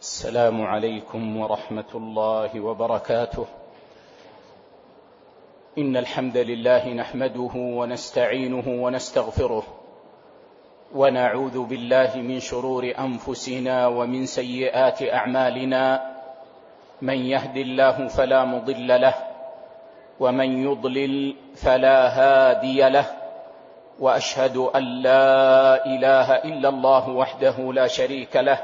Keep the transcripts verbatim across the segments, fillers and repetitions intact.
السلام عليكم ورحمة الله وبركاته. إن الحمد لله نحمده ونستعينه ونستغفره، ونعوذ بالله من شرور أنفسنا ومن سيئات أعمالنا. من يهد الله فلا مضل له، ومن يضلل فلا هادي له، وأشهد أن لا إله إلا الله وحده لا شريك له،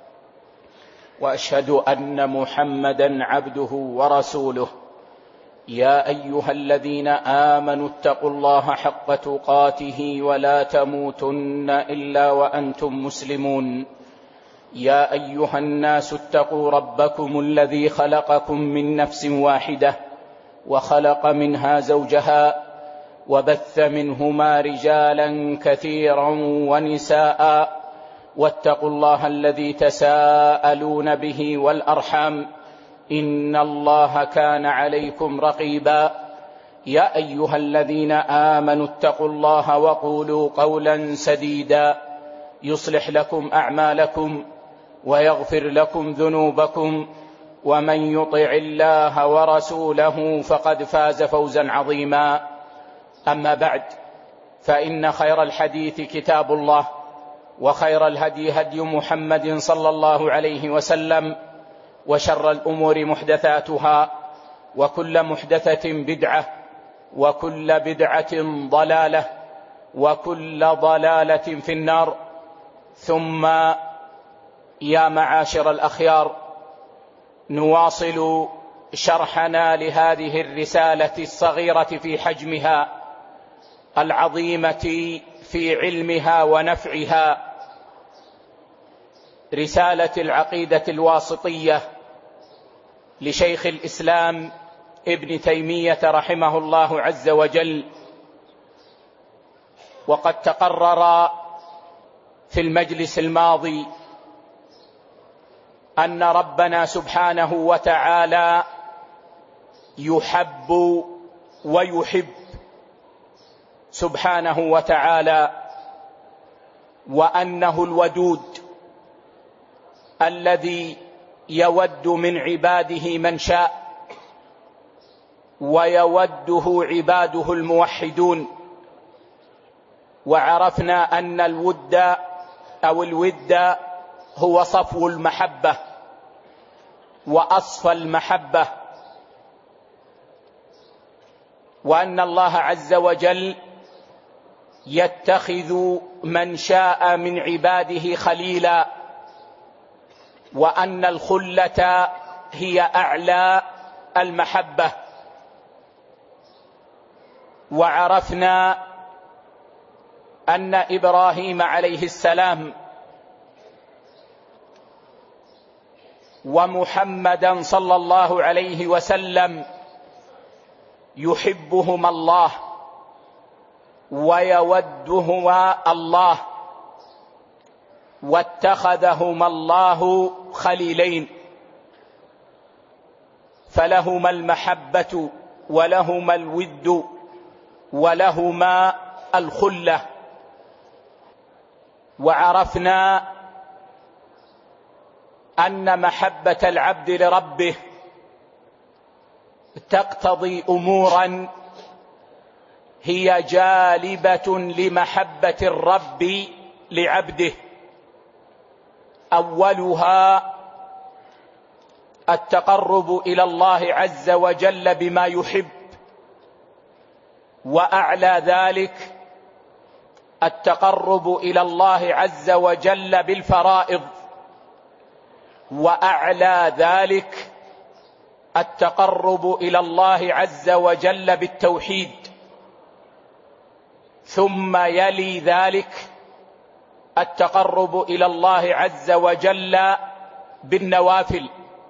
وأشهد أن محمدا عبده ورسوله. يا أيها الذين آمنوا اتقوا الله حق تقاته ولا تموتن إلا وأنتم مسلمون. يا أيها الناس اتقوا ربكم الذي خلقكم من نفس واحدة، وخلق منها زوجها، وبث منهما رجالا كثيرا ونساء. واتقوا الله الذي تساءلون به والأرحام، إن الله كان عليكم رقيبا. يا أيها الذين آمنوا اتقوا الله وقولوا قولا سديدا يصلح لكم أعمالكم ويغفر لكم ذنوبكم، ومن يطع الله ورسوله فقد فاز فوزا عظيما. أما بعد، فإن خير الحديث كتاب الله، وخير الهدي هدي محمد صلى الله عليه وسلم، وشر الأمور محدثاتها، وكل محدثة بدعة، وكل بدعة ضلالة، وكل ضلالة في النار. ثم يا معاشر الأخيار، نواصل شرحنا لهذه الرسالة الصغيرة في حجمها، العظيمة في علمها ونفعها، رسالة العقيدة الواسطية لشيخ الإسلام ابن تيمية رحمه الله عز وجل. وقد تقرر في المجلس الماضي أن ربنا سبحانه وتعالى يحب ويحب سبحانه وتعالى، وأنه الودود الذي يود من عباده من شاء، ويوده عباده الموحدون. وعرفنا أن الود أو الود هو صفو المحبة وأصفى المحبة، وأن الله عز وجل يتخذ من شاء من عباده خليلا، وأن الخلة هي أعلى المحبة. وعرفنا أن إبراهيم عليه السلام ومحمدا صلى الله عليه وسلم يحبهما الله ويودهما الله، واتخذهما الله خليلين، فلهما المحبة ولهما الود ولهما الخلة. وعرفنا أن محبة العبد لربه تقتضي أمورا هي جالبة لمحبة الرب لعبده. أولها التقرب إلى الله عز وجل بما يحب، وأعلى ذلك التقرب إلى الله عز وجل بالفرائض، وأعلى ذلك التقرب إلى الله عز وجل بالتوحيد، ثم يلي ذلك التقرب إلى الله عز وجل بالنوافل.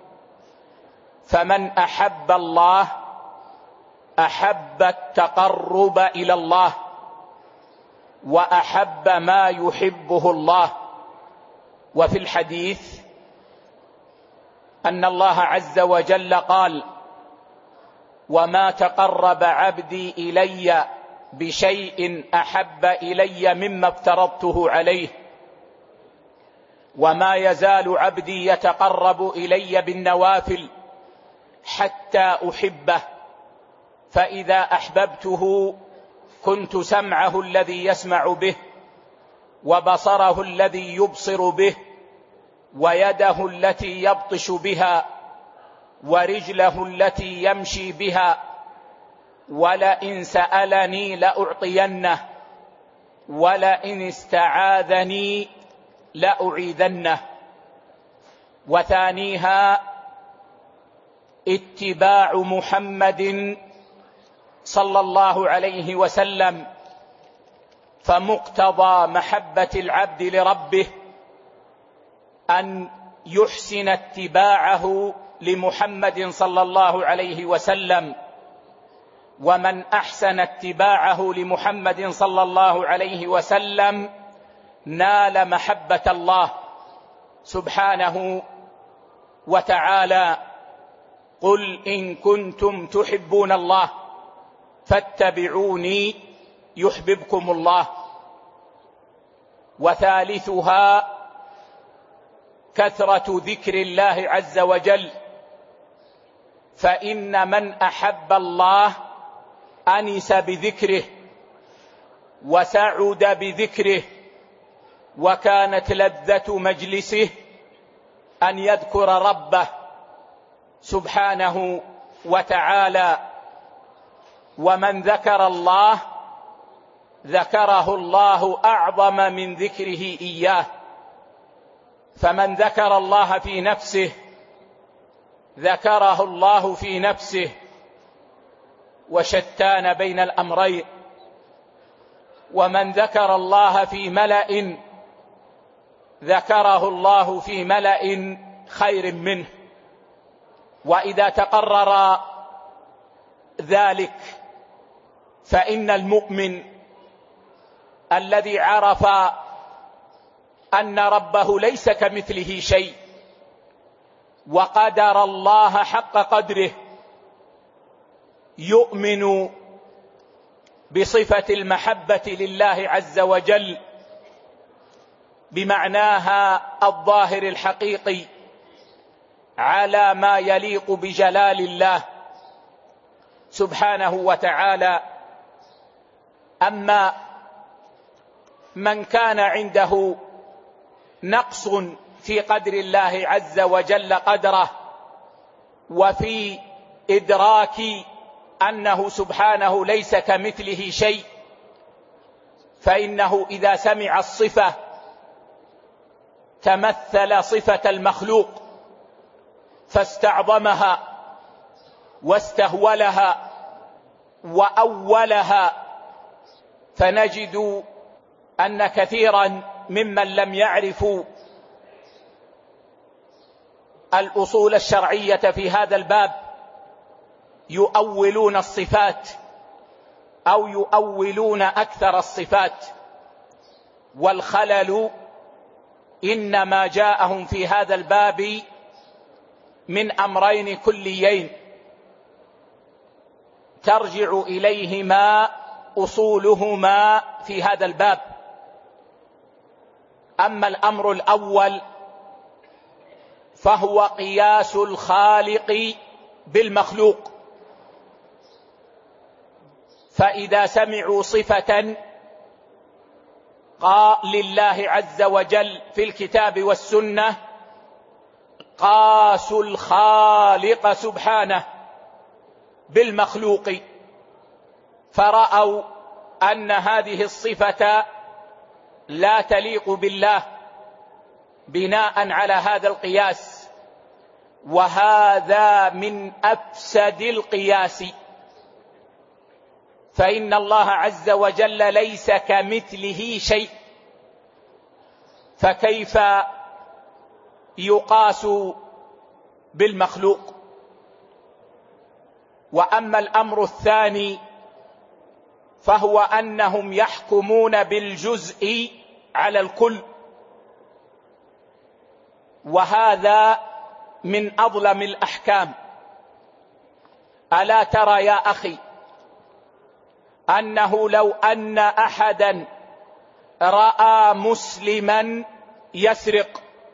فمن أحب الله أحب التقرب إلى الله، وأحب ما يحبه الله. وفي الحديث أن الله عز وجل قال: وما تقرب عبدي إلي بشيء أحب إلي مما افترضته عليه. وما يزال عبدي يتقرب إلي بالنوافل حتى أحبه، فإذا أحببته كنت سمعه الذي يسمع به، وبصره الذي يبصر به، ويده التي يبطش بها، ورجله التي يمشي بها، ولئن سألني لأعطينه، ولئن استعاذني لأعيذنه. وثانيها اتباع محمد صلى الله عليه وسلم، فمقتضى محبة العبد لربه أن يحسن اتباعه لمحمد صلى الله عليه وسلم، ومن أحسن اتباعه لمحمد صلى الله عليه وسلم نال محبة الله سبحانه وتعالى. قل إن كنتم تحبون الله فاتبعوني يحببكم الله. وثالثها كثرة ذكر الله عز وجل، فإن من أحب الله أنس بذكره وسعد بذكره، وكانت لذة مجلسه أن يذكر ربه سبحانه وتعالى. ومن ذكر الله ذكره الله أعظم من ذكره إياه، فمن ذكر الله في نفسه ذكره الله في نفسه، وشتان بين الأمرين. ومن ذكر الله في ملأ ذكره الله في ملأ خير منه. وإذا تقرر ذلك فإن المؤمن الذي عرف أن ربه ليس كمثله شيء وقدر الله حق قدره يؤمن بصفة المحبة لله عز وجل بمعناها الظاهر الحقيقي على ما يليق بجلال الله سبحانه وتعالى. أما من كان عنده نقص في قدر الله عز وجل قدره، وفي إدراك أنه سبحانه ليس كمثله شيء، فإنه إذا سمع الصفة تمثل صفة المخلوق فاستعظمها واستهولها وأولها. فنجد أن كثيرا ممن لم يعرفوا الأصول الشرعية في هذا الباب يؤولون الصفات أو يؤولون أكثر الصفات، والخلل إنما جاءهم في هذا الباب من أمرين كليين ترجع إليهما أصولهما في هذا الباب. أما الأمر الأول فهو قياس الخالق بالمخلوق، فإذا سمعوا صفة قال لله عز وجل في الكتاب والسنة قاسوا الخالق سبحانه بالمخلوق، فرأوا أن هذه الصفة لا تليق بالله بناء على هذا القياس، وهذا من أفسد القياس، فإن الله عز وجل ليس كمثله شيء، فكيف يقاس بالمخلوق؟ وأما الأمر الثاني فهو أنهم يحكمون بالجزء على الكل، وهذا من أظلم الأحكام. ألا ترى يا أخي أنه لو أن أحدا رأى مسلما يسرق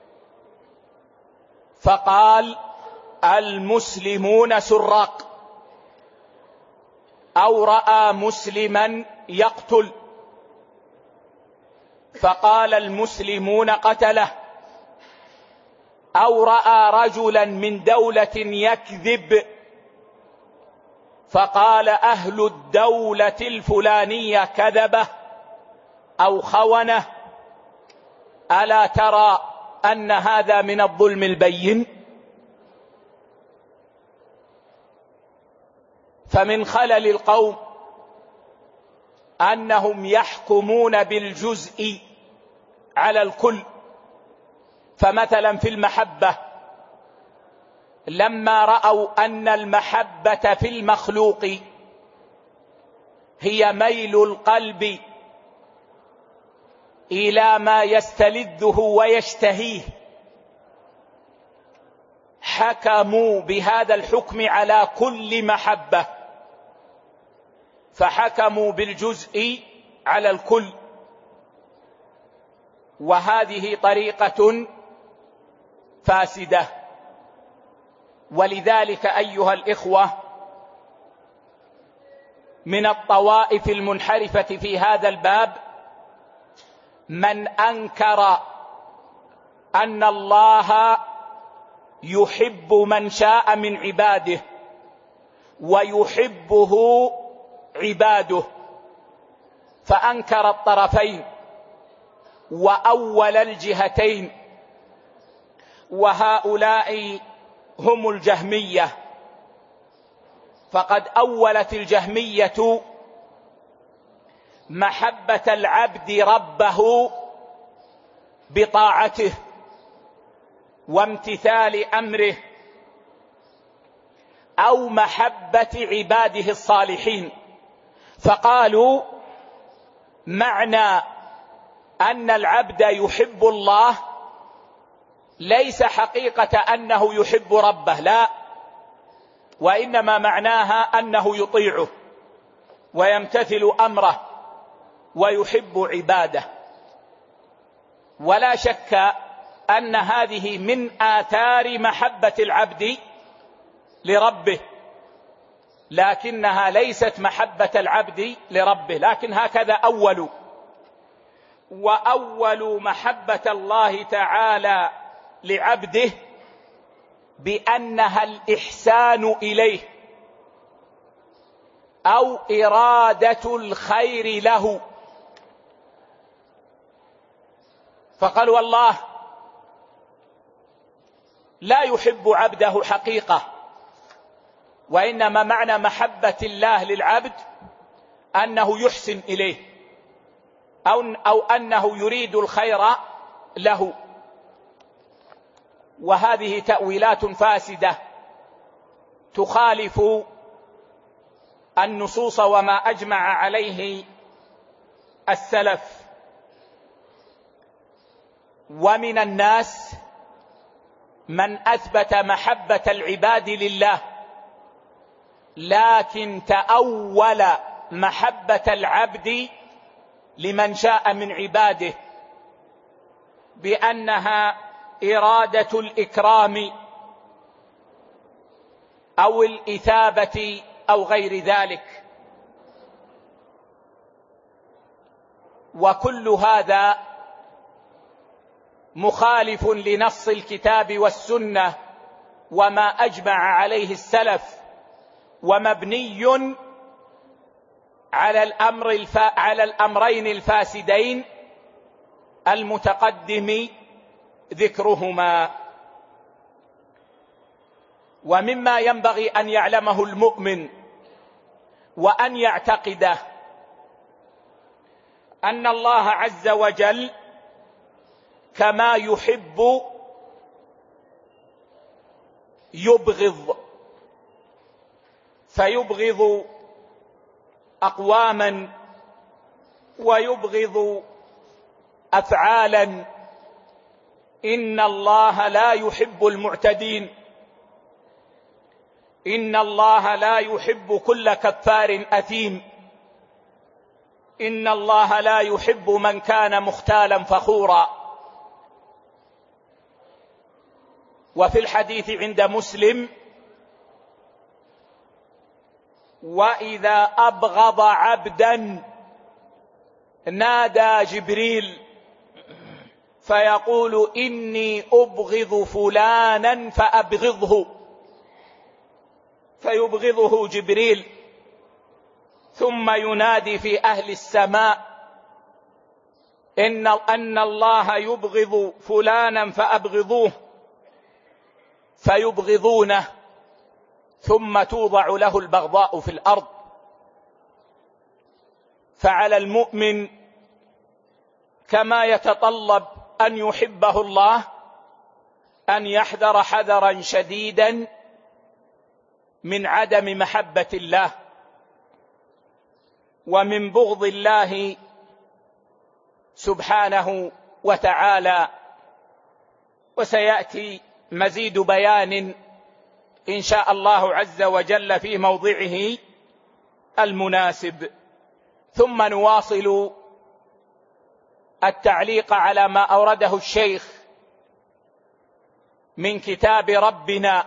فقال المسلمون سراق، أو رأى مسلما يقتل فقال المسلمون قتله، أو رأى رجلا من دولة يكذب فقال أهل الدولة الفلانية كذبه أو خونه، ألا ترى أن هذا من الظلم البين؟ فمن خلل القوم أنهم يحكمون بالجزء على الكل. فمثلا في المحبة، لما رأوا أن المحبة في المخلوق هي ميل القلب إلى ما يستلذه ويشتهيه، حكموا بهذا الحكم على كل محبة، فحكموا بالجزء على الكل، وهذه طريقة فاسدة. ولذلك أيها الإخوة، من الطوائف المنحرفة في هذا الباب من أنكر أن الله يحب من شاء من عباده ويحبه عباده، فأنكر الطرفين وأول الجهتين، وهؤلاء هم الجهمية. فقد أولت الجهمية محبة العبد ربه بطاعته وامتثال أمره، أو محبة عباده الصالحين، فقالوا معنى أن العبد يحب الله ليس حقيقة أنه يحب ربه، لا، وإنما معناها أنه يطيعه ويمتثل أمره ويحب عباده. ولا شك أن هذه من آثار محبة العبد لربه، لكنها ليست محبة العبد لربه، لكن هكذا أول. وأول محبة الله تعالى لعبده بأنها الإحسان إليه أو إرادة الخير له. فقال والله لا يحب عبده حقيقة، وإنما معنى محبة الله للعبد أنه يحسن إليه أو, أو أنه يريد الخير له. وهذه تأويلات فاسدة تخالف النصوص وما أجمع عليه السلف. ومن الناس من أثبت محبة العباد لله، لكن تأول محبة العبد لمن شاء من عباده بأنها إرادة الإكرام أو الإثابة أو غير ذلك. وكل هذا مخالف لنص الكتاب والسنة وما أجمع عليه السلف، ومبني على الأمر الف... على الأمرين الفاسدين المتقدم ذكرهما. ومما ينبغي أن يعلمه المؤمن وأن يعتقده أن الله عز وجل كما يحب يبغض، فيبغض أقواما ويبغض أفعالا. إن الله لا يحب المعتدين، إن الله لا يحب كل كفار أثيم، إن الله لا يحب من كان مختالا فخورا. وفي الحديث عند مسلم: وإذا أبغض عبدا نادى جبريل فيقول: إني أبغض فلانا فأبغضه، فيبغضه جبريل، ثم ينادي في أهل السماء: إن أن الله يبغض فلانا فأبغضوه، فيبغضونه، ثم توضع له البغضاء في الأرض. فعلى المؤمن كما يتطلب أن يحبه الله أن يحذر حذرا شديدا من عدم محبة الله ومن بغض الله سبحانه وتعالى. وسيأتي مزيد بيان إن شاء الله عز وجل في موضعه المناسب. ثم نواصل التعليق على ما أورده الشيخ من كتاب ربنا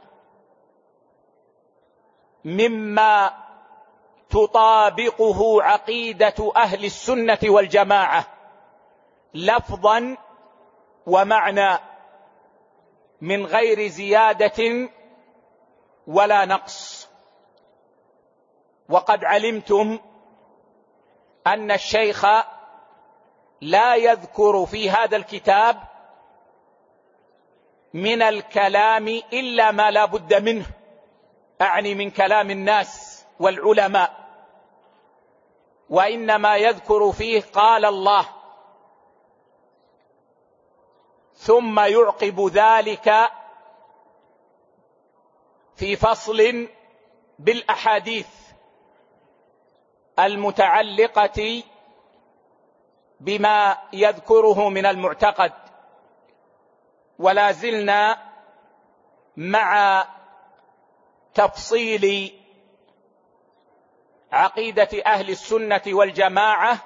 مما تطابقه عقيدة أهل السنة والجماعة لفظا ومعنى من غير زيادة ولا نقص. وقد علمتم أن الشيخ لا يذكر في هذا الكتاب من الكلام إلا ما لا بد منه، أعني من كلام الناس والعلماء، وإنما يذكر فيه قال الله، ثم يعقب ذلك في فصل بالأحاديث المتعلقة بما يذكره من المعتقد. ولا زلنا مع تفصيل عقيدة أهل السنة والجماعة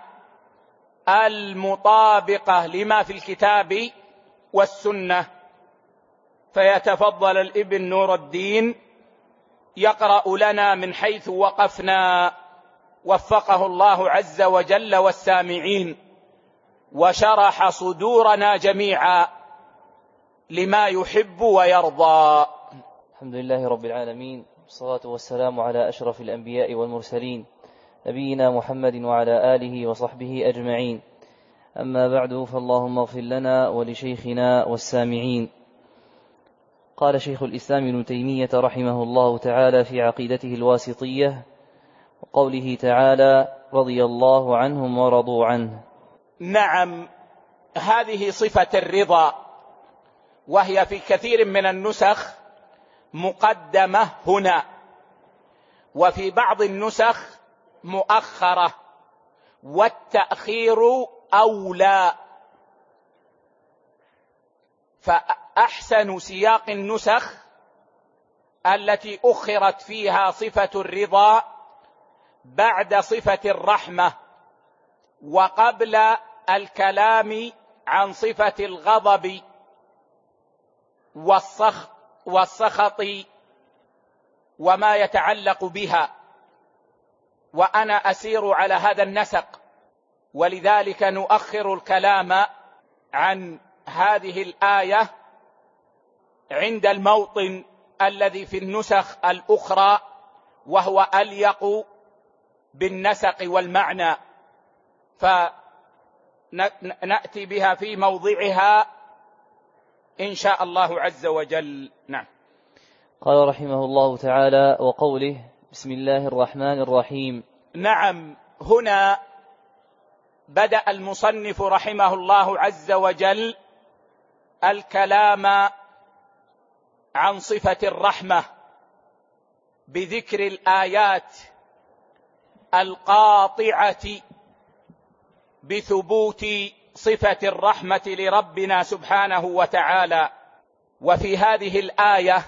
المطابقة لما في الكتاب والسنة. فيتفضل الابن نور الدين يقرأ لنا من حيث وقفنا، وفقه الله عز وجل والسامعين، وشرح صدورنا جميعا لما يحب ويرضى. الحمد لله رب العالمين، والصلاة والسلام على أشرف الأنبياء والمرسلين، نبينا محمد وعلى آله وصحبه أجمعين. أما بعد، فاللهم اغفر لنا ولشيخنا والسامعين. قال شيخ الإسلام ابن تيمية رحمه الله تعالى في عقيدته الواسطية وقوله تعالى: رضي الله عنهم ورضوا عنه. نعم، هذه صفة الرضا، وهي في كثير من النسخ مقدمة هنا، وفي بعض النسخ مؤخرة، والتأخير أولى. فأحسن سياق النسخ التي أخرت فيها صفة الرضا بعد صفة الرحمة، وقبل الكلام عن صفة الغضب والسخط وما يتعلق بها. وأنا أسير على هذا النسق، ولذلك نؤخر الكلام عن هذه الآية عند الموطن الذي في النسخ الأخرى، وهو أليق بالنسق والمعنى، فنأتي بها في موضعها إن شاء الله عز وجل. نعم. قال رحمه الله تعالى: وقوله: بسم الله الرحمن الرحيم. نعم، هنا بدأ المصنف رحمه الله عز وجل الكلام عن صفة الرحمة بذكر الآيات القاطعة بثبوت صفة الرحمة لربنا سبحانه وتعالى. وفي هذه الآية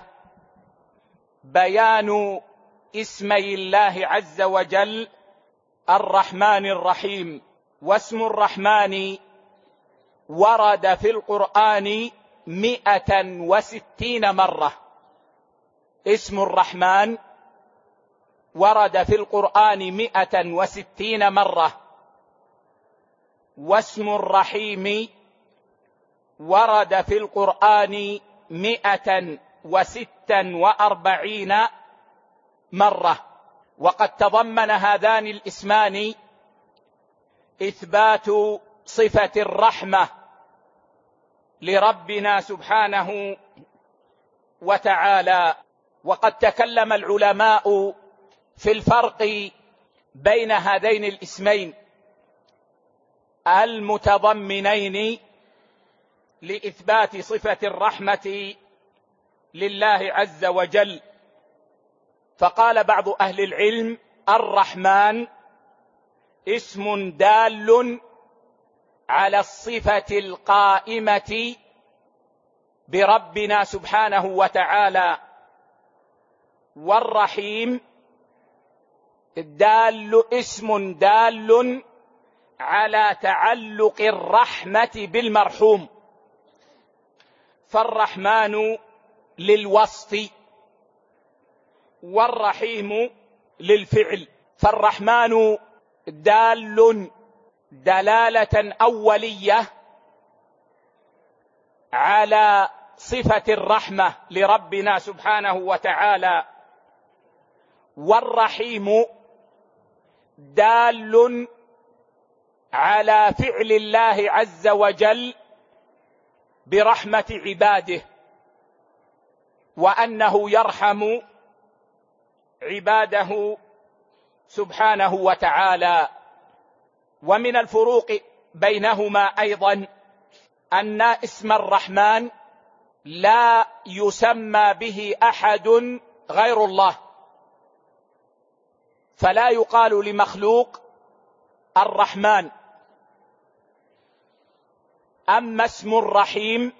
بيان اسمي الله عز وجل الرحمن الرحيم. واسم الرحمن ورد في القرآن مئة وستين مرة. اسم الرحمن ورد في القرآن مئة وستين مرة، واسم الرحيم ورد في القرآن مئة وستا وأربعين مرة. وقد تضمن هذان الاسمان إثبات صفة الرحمة لربنا سبحانه وتعالى. وقد تكلم العلماء في الفرق بين هذين الاسمين المتضمنين لإثبات صفة الرحمة لله عز وجل. فقال بعض أهل العلم: الرحمن اسم دال على الصفة القائمة بربنا سبحانه وتعالى، والرحيم دال اسم دال على تعلق الرحمة بالمرحوم. فالرحمن للوصف والرحيم للفعل. فالرحمن دال دلالة أولية على صفة الرحمة لربنا سبحانه وتعالى، والرحيم دال على فعل الله عز وجل برحمة عباده، وأنه يرحم عباده سبحانه وتعالى. ومن الفروق بينهما أيضا أن اسم الرحمن لا يسمى به أحد غير الله، فلا يقال لمخلوق الرحمن. أما اسم الرحيم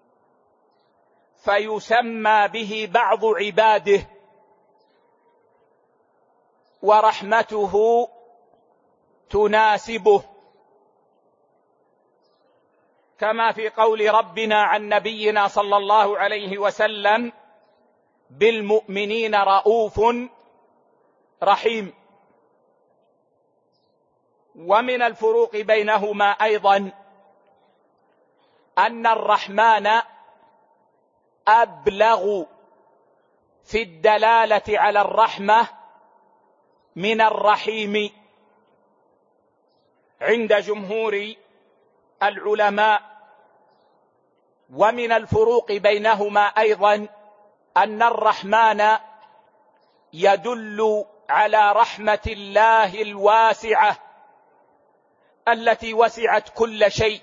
فيسمى به بعض عباده، ورحمته تناسبه، كما في قول ربنا عن نبينا صلى الله عليه وسلم: بالمؤمنين رؤوف رحيم. ومن الفروق بينهما أيضا أن الرحمن أبلغ في الدلالة على الرحمة من الرحيم عند جمهور العلماء. ومن الفروق بينهما أيضا أن الرحمن يدل على رحمة الله الواسعة التي وسعت كل شيء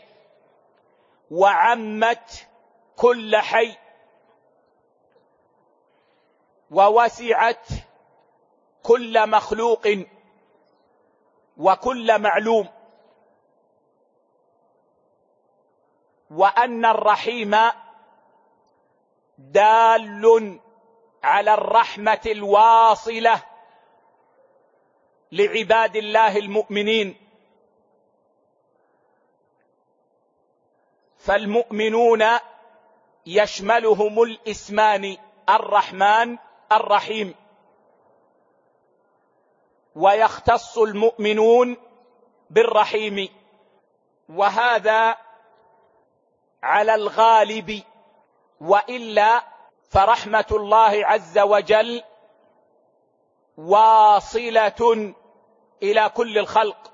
وعمت كل حي ووسعت كل مخلوق وكل معلوم. وأن الرحيم دال على الرحمة الواصلة لعباد الله المؤمنين. فالمؤمنون يشملهم الاسمان الرحمن الرحيم، ويختص المؤمنون بالرحيم، وهذا على الغالب، وإلا فرحمة الله عز وجل واصلة إلى كل الخلق،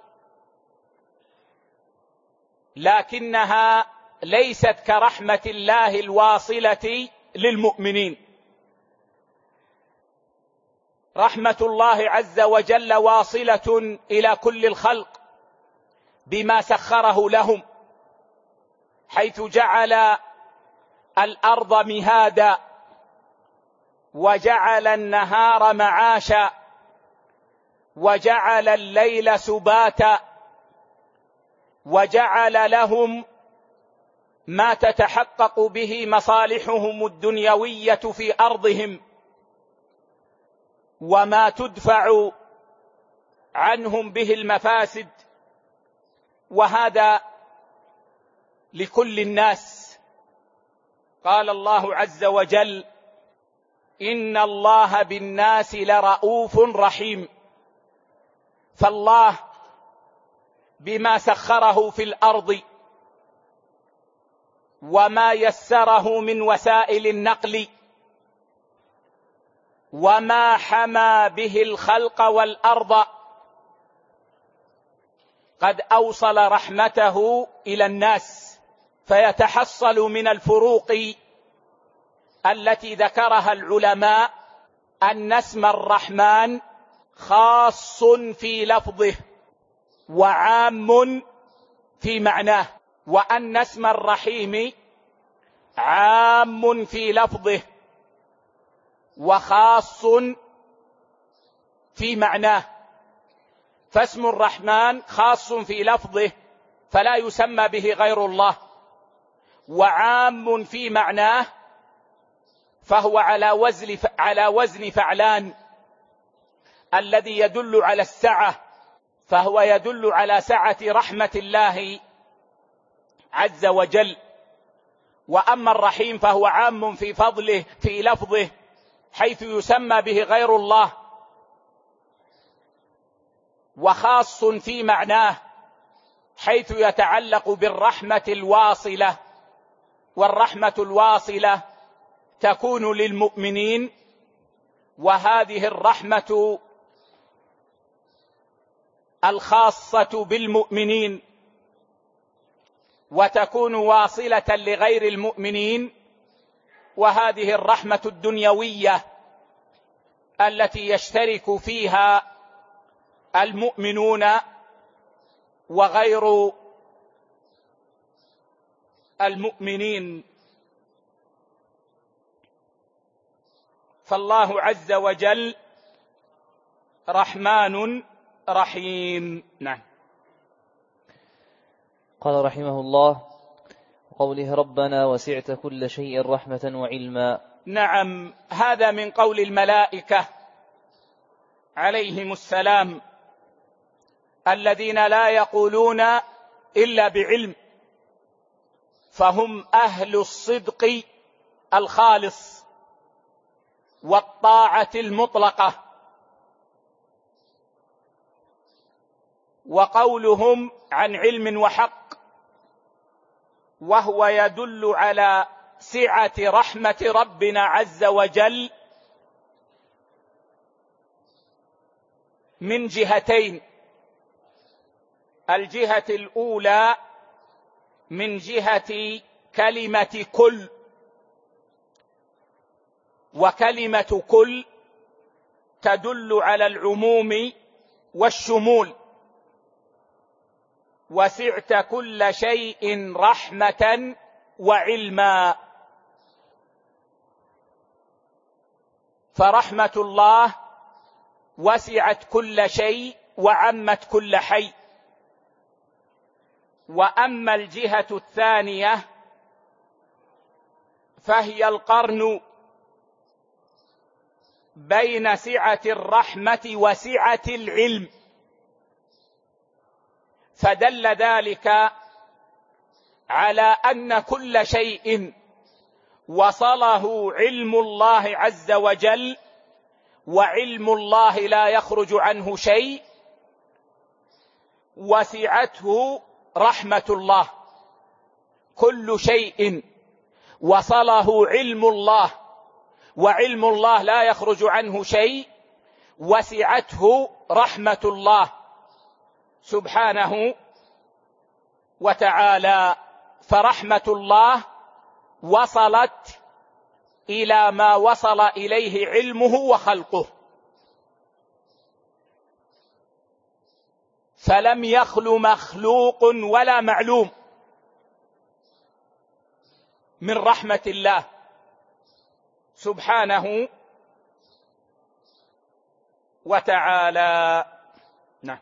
لكنها ليست كرحمة الله الواصلة للمؤمنين. رحمة الله عز وجل واصلة إلى كل الخلق بما سخره لهم، حيث جعل الأرض مهادا، وجعل النهار معاشا، وجعل الليل سباتا، وجعل لهم ما تتحقق به مصالحهم الدنيوية في أرضهم، وما تدفع عنهم به المفاسد، وهذا لكل الناس، قال الله عز وجل: إن الله بالناس لرؤوف رحيم. فالله بما سخره في الأرض وما يسره من وسائل النقل وما حمى به الخلق والأرض قد أوصل رحمته إلى الناس، فيتحصل من الفروق التي ذكرها العلماء أن اسم الرحمن خاص في لفظه وعام في معناه، وأن اسم الرحيم عام في لفظه وخاص في معناه. فاسم الرحمن خاص في لفظه فلا يسمى به غير الله، وعام في معناه فهو على وزن على وزن فعلان الذي يدل على السعة، فهو يدل على سعة رحمة الله عز وجل. وأما الرحيم فهو عام في فضله في لفظه حيث يسمى به غير الله، وخاص في معناه حيث يتعلق بالرحمة الواصلة، والرحمة الواصلة تكون للمؤمنين، وهذه الرحمة الخاصة بالمؤمنين وتكون واصلة لغير المؤمنين، وهذه الرحمة الدنيوية التي يشترك فيها المؤمنون وغير المؤمنين. فالله عز وجل رحمن رحيم. نعم. قال رحمه الله: قوله ربنا وسعت كل شيء رحمة وعلما. نعم، هذا من قول الملائكة عليهم السلام الذين لا يقولون إلا بعلم، فهم أهل الصدق الخالص والطاعة المطلقة. وقولهم عن علم وحق وهو يدل على سعة رحمة ربنا عز وجل من جهتين: الجهة الأولى من جهة كلمة كل، وكلمة كل تدل على العموم والشمول، وسعت كل شيء رحمة وعلما. فرحمة الله وسعت كل شيء وعمت كل حي. وأما الجهة الثانية فهي القرن بين سعة الرحمة وسعة العلم، فدل ذلك على أن كل شيء وصله علم الله عز وجل، وعلم الله لا يخرج عنه شيء، وسعته رحمة الله. كل شيء وصله علم الله وعلم الله لا يخرج عنه شيء، وسعته رحمة الله سبحانه وتعالى. فرحمة الله وصلت إلى ما وصل إليه علمه وخلقه، فلم يخل مخلوق ولا معلوم من رحمة الله سبحانه وتعالى. نعم.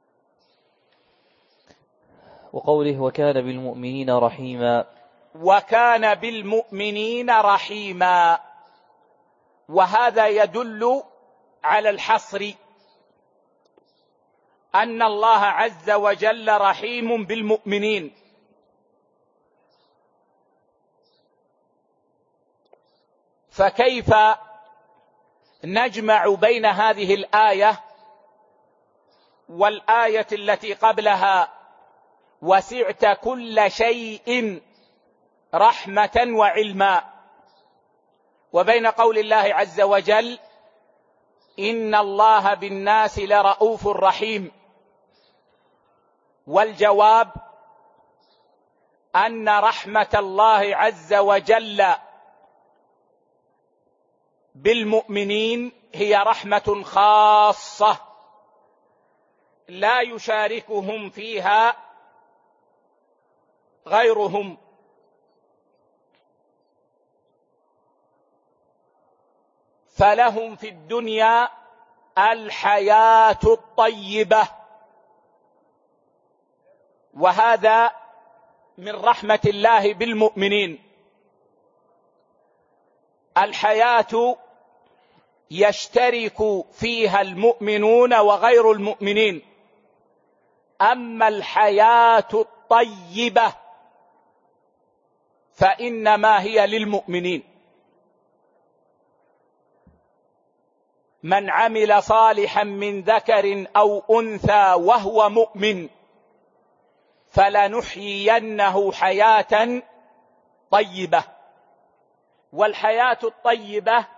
وقوله وكان بالمؤمنين رحيما. وكان بالمؤمنين رحيما، وهذا يدل على الحصر، أن الله عز وجل رحيم بالمؤمنين. فكيف نجمع بين هذه الآية والآية التي قبلها وسعت كل شيء رحمة وعلما، وبين قول الله عز وجل إن الله بالناس لرؤوف رحيم؟ والجواب أن رحمة الله عز وجل بالمؤمنين هي رحمة خاصة لا يشاركهم فيها غيرهم. فلهم في الدنيا الحياة الطيبة، وهذا من رحمة الله بالمؤمنين. الحياة يشترك فيها المؤمنون وغير المؤمنين، أما الحياة الطيبة فإنما هي للمؤمنين. من عمل صالحا من ذكر أو أنثى وهو مؤمن فلنحيينه حياة طيبة. والحياة الطيبة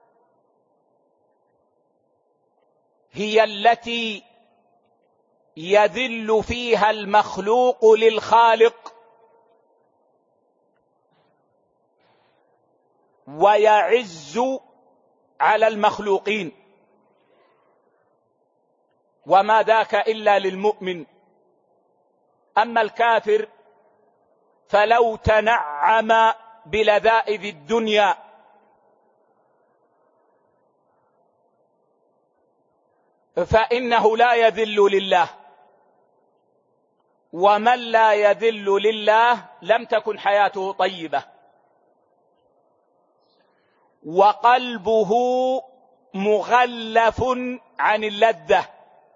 هي التي يذل فيها المخلوق للخالق ويعز على المخلوقين، وما ذاك إلا للمؤمن. أما الكافر فلو تنعم بلذائذ الدنيا فإنه لا يذل لله، ومن لا يذل لله لم تكن حياته طيبة. وقلبه مغلف عن اللذة،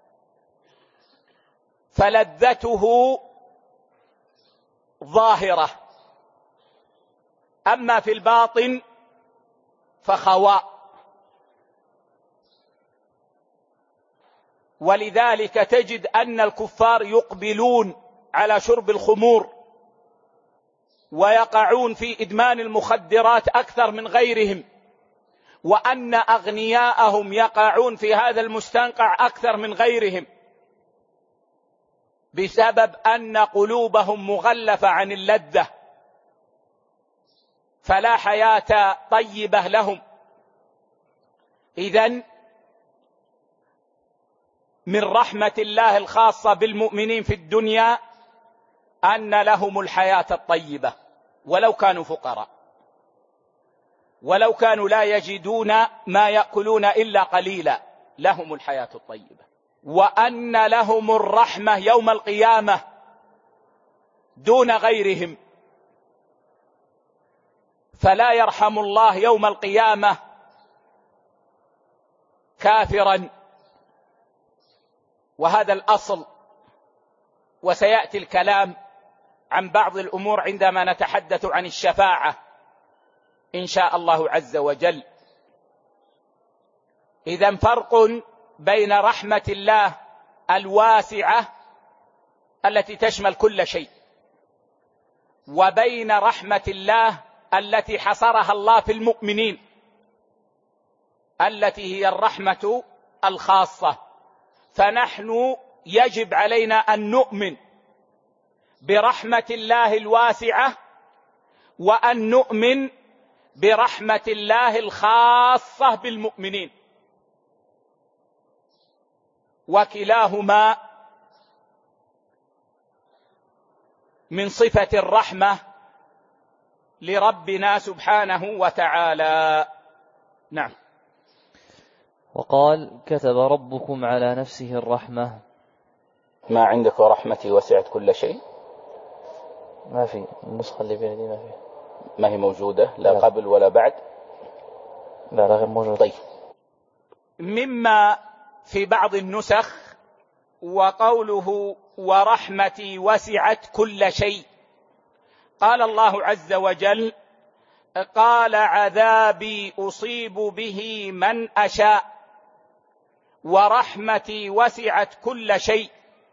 فلذته ظاهرة، أما في الباطن فخواء. ولذلك تجد أن الكفار يقبلون على شرب الخمور ويقعون في إدمان المخدرات أكثر من غيرهم، وأن أغنياءهم يقعون في هذا المستنقع أكثر من غيرهم، بسبب أن قلوبهم مغلفة عن اللذة، فلا حياة طيبة لهم. إذن من رحمة الله الخاصة بالمؤمنين في الدنيا أن لهم الحياة الطيبة، ولو كانوا فقراء، ولو كانوا لا يجدون ما يأكلون إلا قليلا، لهم الحياة الطيبة. وأن لهم الرحمة يوم القيامة دون غيرهم، فلا يرحم الله يوم القيامة كافرا، وهذا الأصل. وسيأتي الكلام عن بعض الأمور عندما نتحدث عن الشفاعة إن شاء الله عز وجل. إذن فرق بين رحمة الله الواسعة التي تشمل كل شيء، وبين رحمة الله التي حصرها الله في المؤمنين، التي هي الرحمة الخاصة. فنحن يجب علينا أن نؤمن برحمة الله الواسعة، وأن نؤمن برحمة الله الخاصة بالمؤمنين، وكلاهما من صفة الرحمة لربنا سبحانه وتعالى. نعم. وقال كتب ربكم على نفسه الرحمة. ما عندك ورحمتي وسعت كل شيء؟ ما في النسخة اللي بيدي، ما في، ما هي موجودة لا, لا قبل ولا بعد. لا لا غير موجودة. طيب، مما في بعض النسخ وقوله ورحمتي وسعت كل شيء، قال الله عز وجل قال عذابي أصيب به من أشاء ورحمتي وسعت كل شيء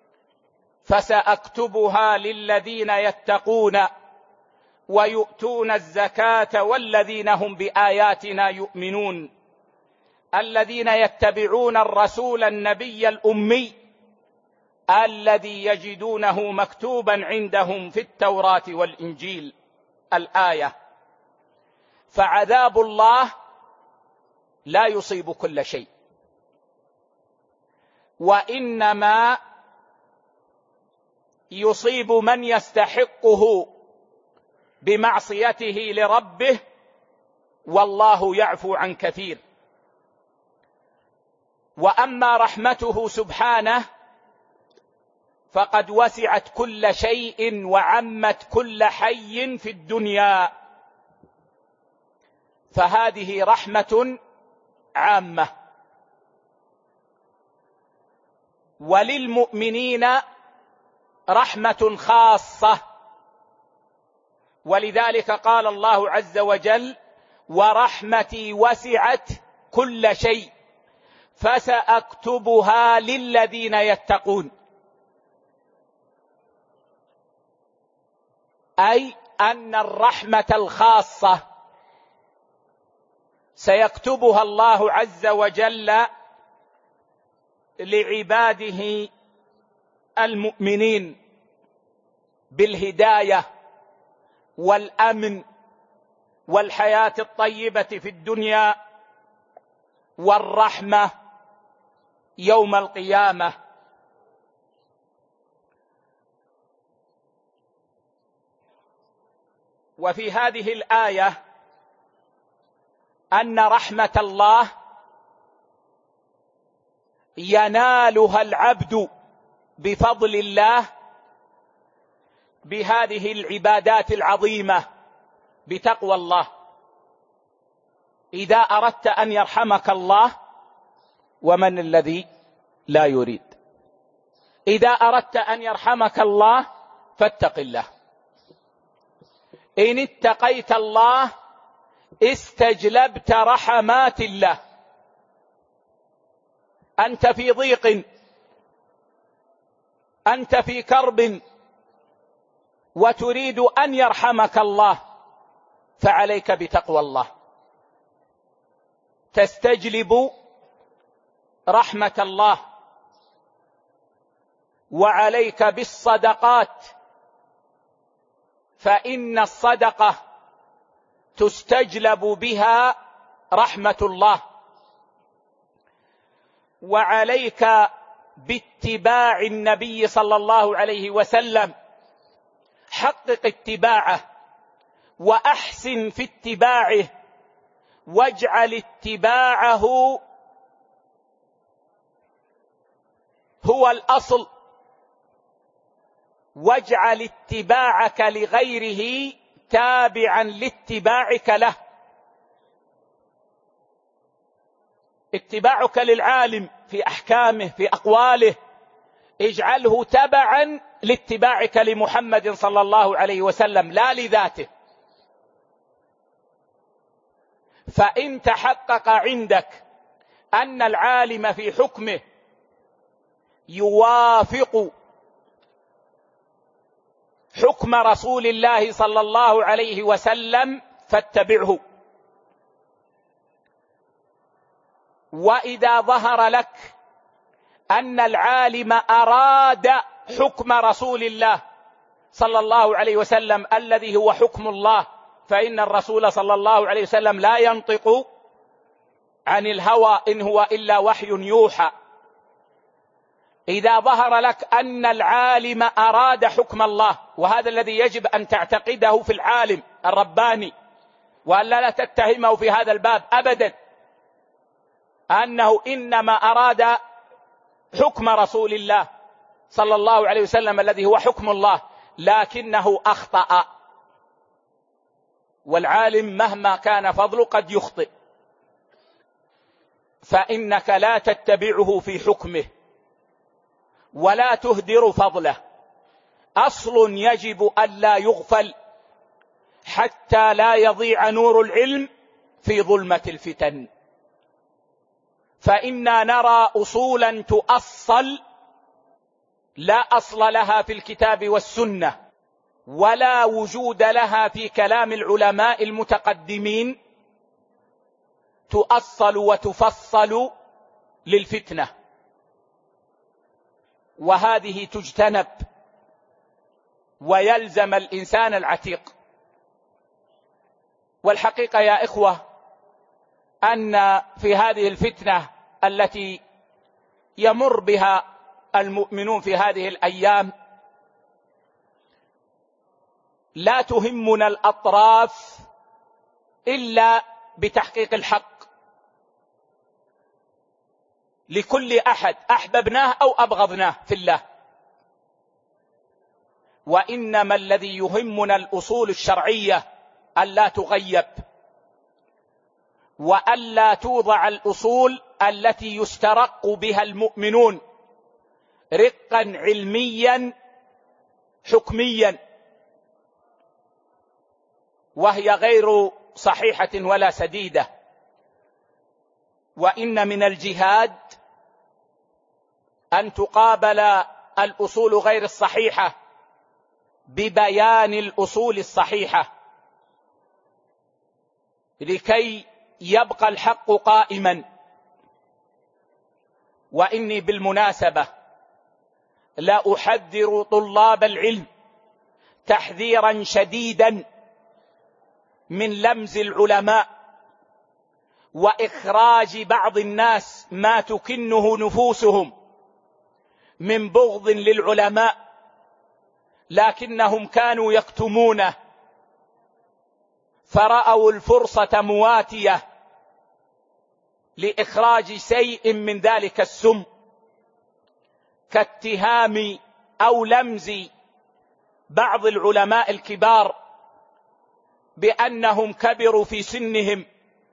فسأكتبها للذين يتقون ويؤتون الزكاة والذين هم بآياتنا يؤمنون الذين يتبعون الرسول النبي الأمي الذي يجدونه مكتوبا عندهم في التوراة والإنجيل. الآية. فعذاب الله لا يصيب كل شيء، وإنما يصيب من يستحقه بمعصيته لربه، والله يعفو عن كثير. وأما رحمته سبحانه فقد وسعت كل شيء وعمت كل حي في الدنيا، فهذه رحمة عامة. وللمؤمنين رحمة خاصة، ولذلك قال الله عز وجل: ورحمتي وسعت كل شيء فسأكتبها للذين يتقون، أي أن الرحمة الخاصة سيكتبها الله عز وجل لعباده المؤمنين بالهداية والأمن والحياة الطيبة في الدنيا والرحمة يوم القيامة. وفي هذه الآية أن رحمة الله ينالها العبد بفضل الله بهذه العبادات العظيمة، بتقوى الله. إذا أردت أن يرحمك الله، ومن الذي لا يريد؟ إذا أردت أن يرحمك الله فاتق الله. إن اتقيت الله استجلبت رحمات الله. أنت في ضيق، أنت في كرب، وتريد أن يرحمك الله، فعليك بتقوى الله تستجلب رحمة الله. وعليك بالصدقات، فإن الصدقة تستجلب بها رحمة الله. وعليك باتباع النبي صلى الله عليه وسلم، حقق اتباعه وأحسن في اتباعه، واجعل اتباعه هو الأصل، واجعل اتباعك لغيره تابعا لاتباعك له. اتباعك للعالم في أحكامه في أقواله اجعله تبعا لاتباعك لمحمد صلى الله عليه وسلم، لا لذاته. فإن تحقق عندك أن العالم في حكمه يوافق حكم رسول الله صلى الله عليه وسلم فاتبعه. وإذا ظهر لك أن العالم أراد حكم رسول الله صلى الله عليه وسلم الذي هو حكم الله، فإن الرسول صلى الله عليه وسلم لا ينطق عن الهوى إن هو إلا وحي يوحى. إذا ظهر لك أن العالم أراد حكم الله، وهذا الذي يجب أن تعتقده في العالم الرباني، وألا لا تتهمه في هذا الباب أبدا، أنه إنما أراد حكم رسول الله صلى الله عليه وسلم الذي هو حكم الله، لكنه أخطأ. والعالم مهما كان فضله قد يخطئ، فإنك لا تتبعه في حكمه ولا تهدر فضله. أصل يجب ألا يغفل حتى لا يضيع نور العلم في ظلمة الفتن. فإنا نرى أصولا تؤصل لا أصل لها في الكتاب والسنة ولا وجود لها في كلام العلماء المتقدمين، تؤصل وتفصل للفتنة، وهذه تجتنب ويلزم الإنسان العتيق. والحقيقة يا إخوة أن في هذه الفتنة التي يمر بها المؤمنون في هذه الأيام لا تهمنا الأطراف إلا بتحقيق الحق لكل أحد، أحببناه أو أبغضناه في الله. وإنما الذي يهمنا الأصول الشرعية ألا تغيب، وألا توضع الأصول التي يسترق بها المؤمنون رقا علميا حكميا، وهي غير صحيحة ولا سديدة. وإن من الجهاد أن تقابل الأصول غير الصحيحة ببيان الأصول الصحيحة لكي يبقى الحق قائما. وإني بالمناسبة لا أحذر طلاب العلم تحذيرا شديدا من لمز العلماء وإخراج بعض الناس ما تكنه نفوسهم من بغض للعلماء، لكنهم كانوا يكتمونه فرأوا الفرصة مواتية لإخراج شيء من ذلك السم، كاتهام أو لمز بعض العلماء الكبار بأنهم كبروا في سنهم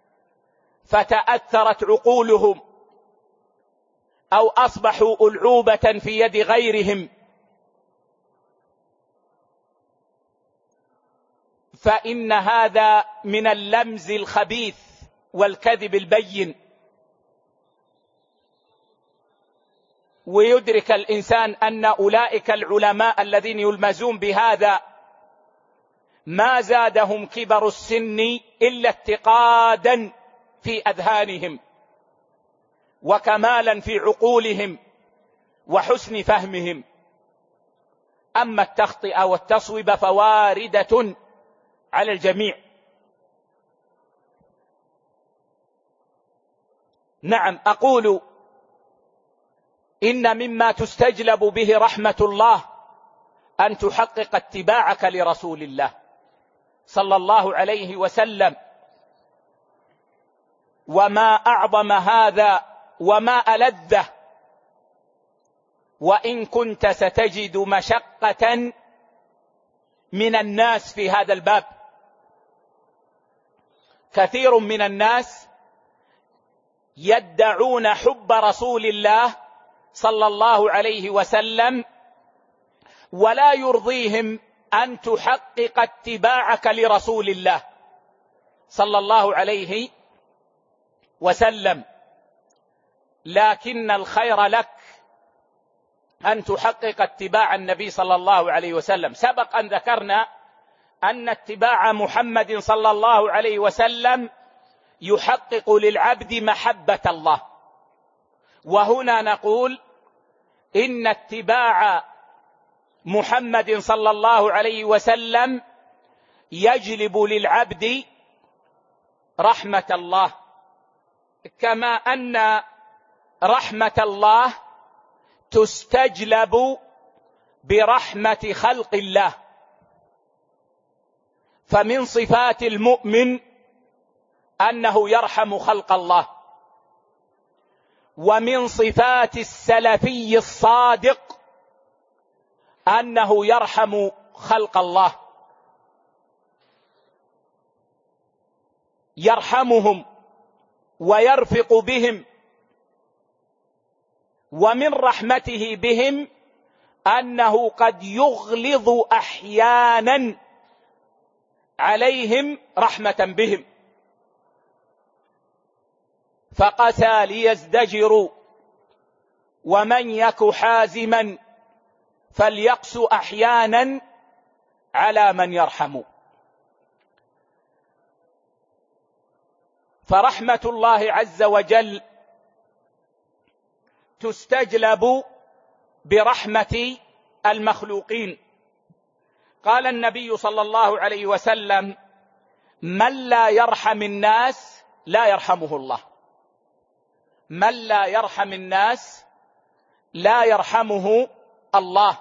فتأثرت عقولهم أو أصبحوا ألعوبة في يد غيرهم. فإن هذا من اللمز الخبيث والكذب البين. ويدرك الإنسان أن أولئك العلماء الذين يلمزون بهذا ما زادهم كبر السن إلا اتقادا في أذهانهم وكمالا في عقولهم وحسن فهمهم. أما التخطئة والتصويب فواردة على الجميع. نعم، أقول إن مما تستجلب به رحمة الله أن تحقق اتباعك لرسول الله صلى الله عليه وسلم. وما أعظم هذا وما ألذه، وإن كنت ستجد مشقة من الناس في هذا الباب. كثير من الناس يدعون حب رسول الله صلى الله عليه وسلم ولا يرضيهم أن تحقق اتباعك لرسول الله صلى الله عليه وسلم، لكن الخير لك أن تحقق اتباع النبي صلى الله عليه وسلم. سبق أن ذكرنا أن اتباع محمد صلى الله عليه وسلم يحقق للعبد محبة الله. وهنا نقول إن اتباع محمد صلى الله عليه وسلم يجلب للعبد رحمة الله، كما أن رحمة الله تستجلب برحمة خلق الله. فمن صفات المؤمن أنه يرحم خلق الله، ومن صفات السلفي الصادق أنه يرحم خلق الله، يرحمهم ويرفق بهم. ومن رحمته بهم أنه قد يغلظ أحيانا عليهم رحمة بهم، فقسى ليزدجروا، ومن يك حازما فليقس أحيانا على من يرحم. فرحمة الله عز وجل تستجلب برحمة المخلوقين. قال النبي صلى الله عليه وسلم: من لا يرحم الناس لا يرحمه الله. من لا يرحم الناس لا يرحمه الله.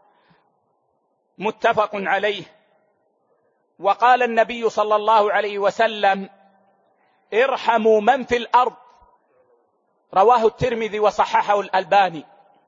متفق عليه. وقال النبي صلى الله عليه وسلم: ارحموا من في الأرض. رواه الترمذي وصححه الألباني.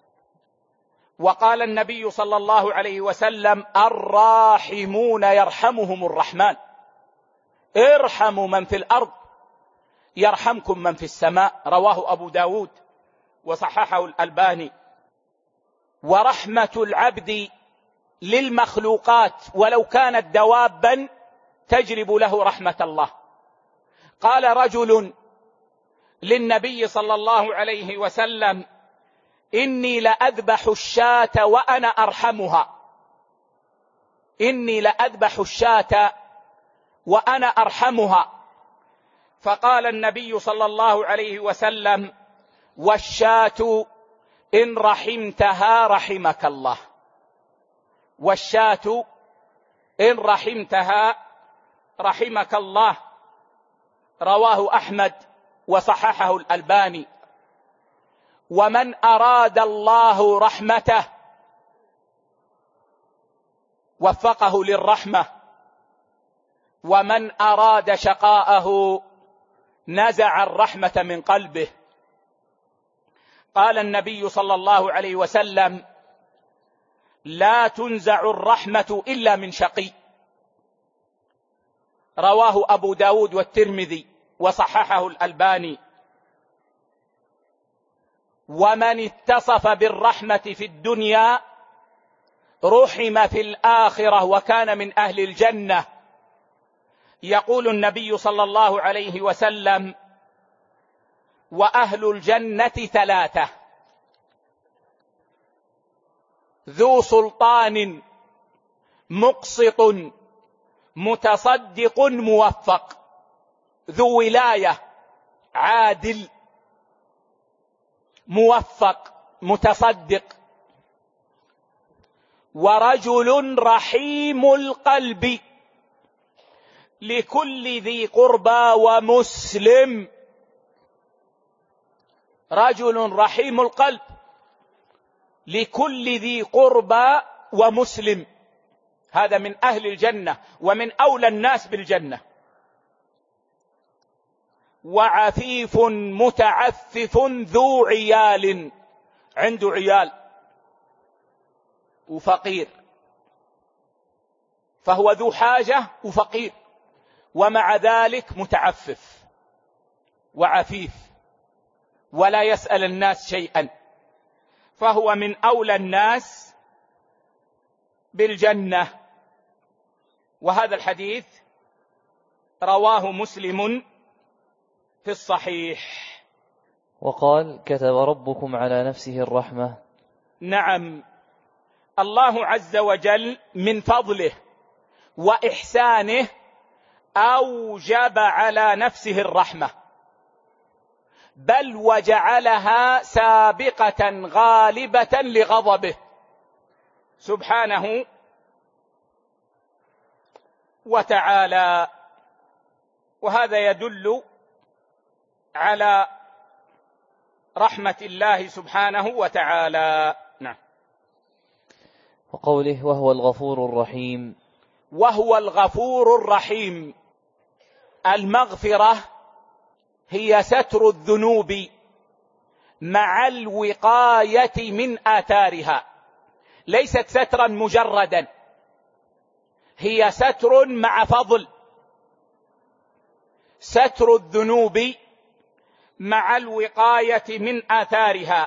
وقال النبي صلى الله عليه وسلم: الراحمون يرحمهم الرحمن. ارحموا من في الأرض يرحمكم من في السماء. رواه أبو داود وصححه الألباني. ورحمة العبد للمخلوقات ولو كانت دوابا تجلب له رحمة الله. قال رجل للنبي صلى الله عليه وسلم: إني لأذبح الشاة وأنا أرحمها. إني لأذبح الشاة وأنا أرحمها. فقال النبي صلى الله عليه وسلم: والشاة إن رحمتها رحمك الله. والشاة إن رحمتها رحمك الله. رواه أحمد وصححه الألباني. ومن أراد الله رحمته وفقه للرحمة، ومن أراد شقاءه نزع الرحمة من قلبه. قال النبي صلى الله عليه وسلم: لا تنزع الرحمة إلا من شقي. رواه أبو داود والترمذي وصححه الألباني. ومن اتصف بالرحمة في الدنيا رحم في الآخرة وكان من أهل الجنة. يقول النبي صلى الله عليه وسلم: وأهل الجنة ثلاثة: ذو سلطان مقسط متصدق موفق. ذو ولاية عادل موفق متصدق. ورجل رحيم القلب لكل ذي قربى ومسلم. رجل رحيم القلب لكل ذي قربى ومسلم. هذا من أهل الجنة ومن أولى الناس بالجنة. وعفيف متعفف ذو عيال، عنده عيال وفقير، فهو ذو حاجة وفقير، ومع ذلك متعفف وعفيف ولا يسأل الناس شيئا، فهو من أولى الناس بالجنة. وهذا الحديث رواه مسلم في الصحيح. وقال: كتب ربكم على نفسه الرحمة. نعم، الله عز وجل من فضله وإحسانه أوجب على نفسه الرحمة، بل وجعلها سابقة غالبة لغضبه سبحانه وتعالى. وهذا يدل على رحمة الله سبحانه وتعالى. نعم. وقوله: وهو الغفور الرحيم. وهو الغفور الرحيم. المغفرة هي ستر الذنوب مع الوقاية من آثارها، ليست سترا مجردا، هي ستر مع فضل. ستر الذنوب مع الوقاية من آثارها.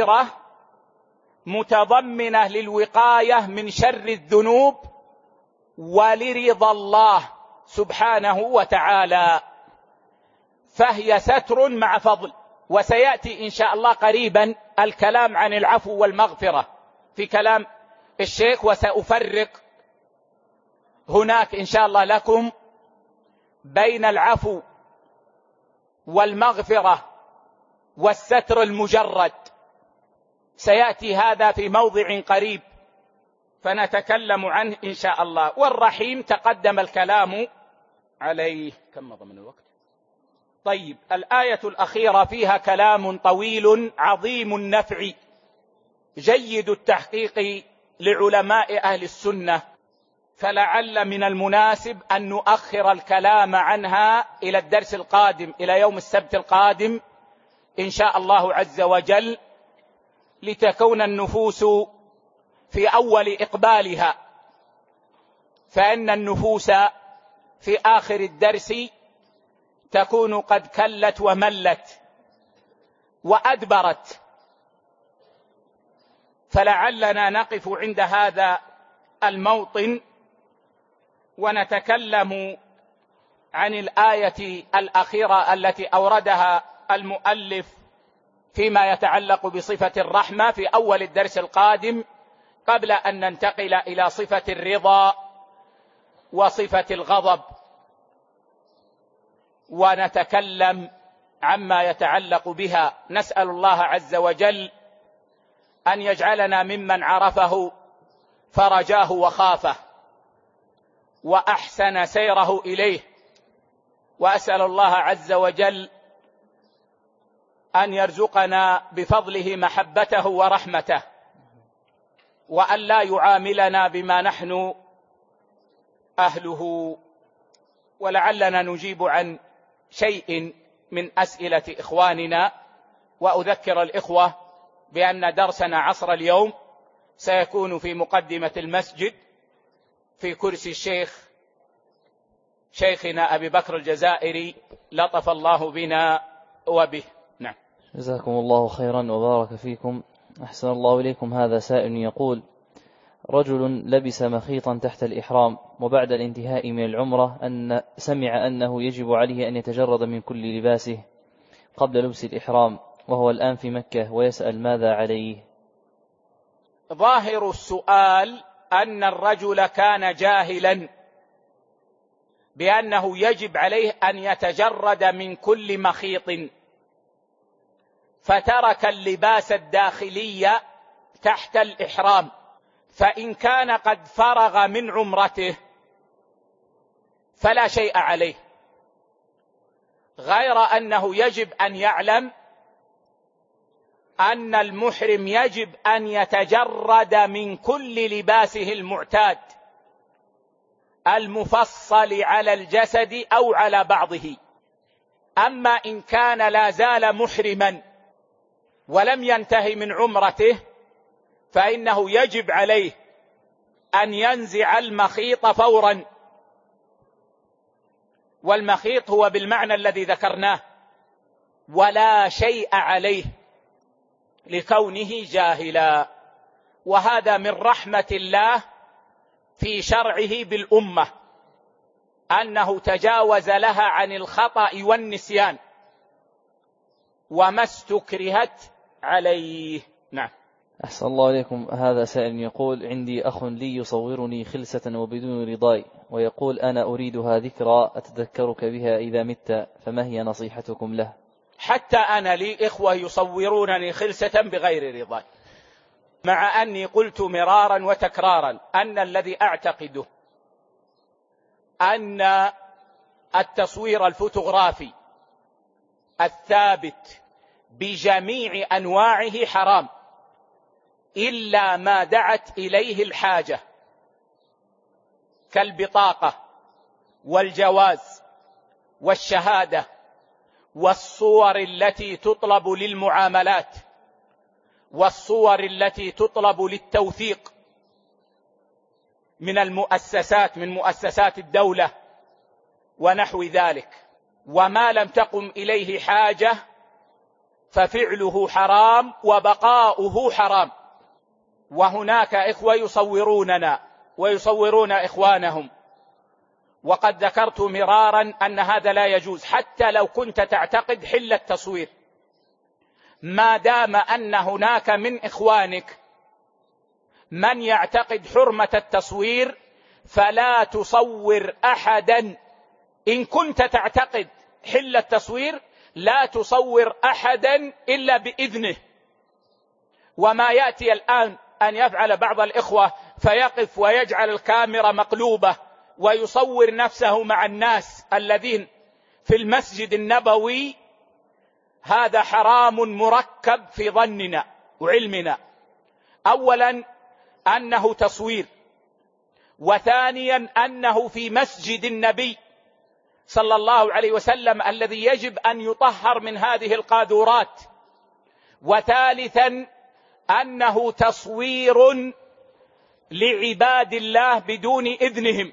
فالمغفرة متضمنة للوقاية من شر الذنوب ولرضا الله سبحانه وتعالى، فهي ستر مع فضل. وسيأتي إن شاء الله قريبا الكلام عن العفو والمغفرة في كلام الشيخ، وسأفرق هناك إن شاء الله لكم بين العفو والمغفرة والستر المجرد. سيأتي هذا في موضع قريب فنتكلم عنه إن شاء الله. والرحيم تقدم الكلام عليه. كم مضى من الوقت؟ طيب، الآية الأخيرة فيها كلام طويل عظيم النفع جيد التحقيق لعلماء أهل السنة، فلعل من المناسب أن نؤخر الكلام عنها إلى الدرس القادم، إلى يوم السبت القادم إن شاء الله عز وجل، لتكون النفوس في أول إقبالها، فإن النفوس في آخر الدرس تكون قد كلت وملت وأدبرت، فلعلنا نقف عند هذا الموطن ونتكلم عن الآية الأخيرة التي أوردها المؤلف فيما يتعلق بصفة الرحمة في أول الدرس القادم، قبل أن ننتقل إلى صفة الرضا وصفة الغضب، ونتكلم عما يتعلق بها. نسأل الله عز وجل أن يجعلنا ممن عرفه فرجاه وخافه وأحسن سيره إليه، وأسأل الله عز وجل أن يرزقنا بفضله محبته ورحمته، وأن لا يعاملنا بما نحن أهله. ولعلنا نجيب عن شيء من أسئلة إخواننا، وأذكر الإخوة بأن درسنا عصر اليوم سيكون في مقدمة المسجد في كرسي الشيخ شيخنا أبي بكر الجزائري لطف الله بنا وبه. نعم. جزاكم الله خيرا وبارك فيكم. أحسن الله إليكم. هذا سائل يقول: رجل لبس مخيطا تحت الإحرام، وبعد الانتهاء من العمرة أن سمع أنه يجب عليه أن يتجرد من كل لباسه قبل لبس الإحرام، وهو الآن في مكة، ويسأل ماذا عليه؟ ظاهر السؤال أن الرجل كان جاهلا بأنه يجب عليه أن يتجرد من كل مخيط، فترك اللباس الداخلي تحت الإحرام، فإن كان قد فرغ من عمرته فلا شيء عليه، غير أنه يجب أن يعلم أن المحرم يجب أن يتجرد من كل لباسه المعتاد المفصل على الجسد أو على بعضه. أما إن كان لا زال محرما ولم ينتهي من عمرته فإنه يجب عليه أن ينزع المخيط فورا، والمخيط هو بالمعنى الذي ذكرناه، ولا شيء عليه لكونه جاهلا. وهذا من رحمة الله في شرعه بالأمة، أنه تجاوز لها عن الخطأ والنسيان وما استكرهت عليه. نعم. أحسن الله إليكم. هذا سائل يقول: عندي أخ لي يصورني خلسة وبدون رضاي، ويقول: أنا أريدها ذكرى أتذكرك بها إذا مت، فما هي نصيحتكم له؟ حتى أنا لي إخوة يصورونني خلسة بغير رضاي، مع أني قلت مرارا وتكرارا أن الذي أعتقده أن التصوير الفوتوغرافي الثابت بجميع أنواعه حرام إلا ما دعت إليه الحاجة، كالبطاقة والجواز والشهادة والصور التي تطلب للمعاملات والصور التي تطلب للتوثيق من المؤسسات من مؤسسات الدولة ونحو ذلك. وما لم تقم إليه حاجة ففعله حرام وبقاؤه حرام. وهناك إخوة يصوروننا ويصورون إخوانهم. وقد ذكرت مرارا أن هذا لا يجوز، حتى لو كنت تعتقد حل التصوير، ما دام أن هناك من إخوانك من يعتقد حرمة التصوير فلا تصور أحدا. إن كنت تعتقد حل التصوير لا تصور أحدا إلا بإذنه. وما يأتي الآن أن يفعل بعض الإخوة فيقف ويجعل الكاميرا مقلوبة ويصور نفسه مع الناس الذين في المسجد النبوي، هذا حرام مركب في ظننا وعلمنا. أولا أنه تصوير، وثانيا أنه في مسجد النبي صلى الله عليه وسلم الذي يجب أن يطهر من هذه القاذورات، وثالثا أنه تصوير لعباد الله بدون إذنهم،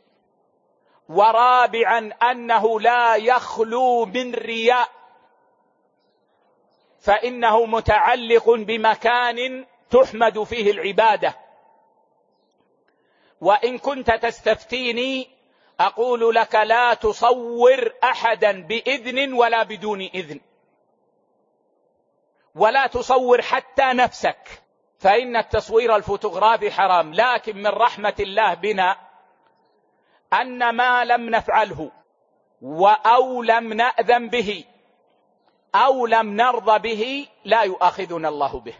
ورابعا أنه لا يخلو من رياء، فإنه متعلق بمكان تحمد فيه العبادة. وإن كنت تستفتيني أقول لك لا تصور أحدا بإذن ولا بدون إذن، ولا تصور حتى نفسك، فإن التصوير الفوتوغرافي حرام. لكن من رحمة الله بنا أن ما لم نفعله أو لم نأذن به أو لم نرضى به لا يؤاخذنا الله به.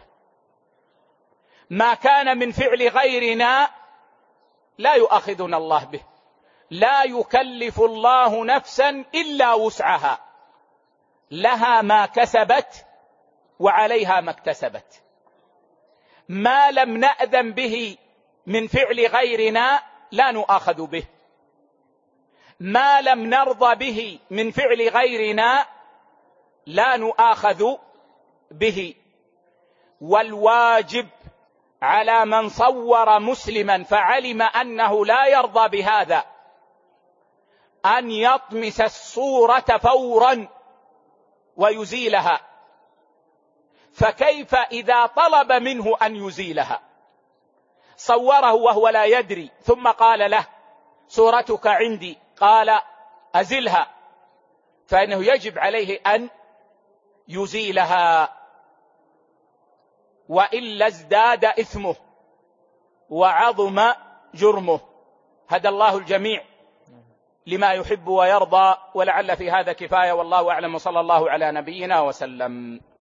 ما كان من فعل غيرنا لا يؤاخذنا الله به. لا يكلف الله نفسا إلا وسعها، لها ما كسبت وعليها ما اكتسبت. ما لم نأذن به من فعل غيرنا لا نؤاخذ به، ما لم نرضى به من فعل غيرنا لا نؤاخذ به. والواجب على من صور مسلما فعلم أنه لا يرضى بهذا أن يطمس الصورة فورا ويزيلها. فكيف إذا طلب منه أن يزيلها؟ صوره وهو لا يدري ثم قال له صورتك عندي، قال أزلها، فإنه يجب عليه أن يزيلها، وإلا ازداد إثمه وعظم جرمه. هدى الله الجميع لما يحب ويرضى، ولعل في هذا كفاية، والله أعلم، وصلى الله على نبينا وسلم.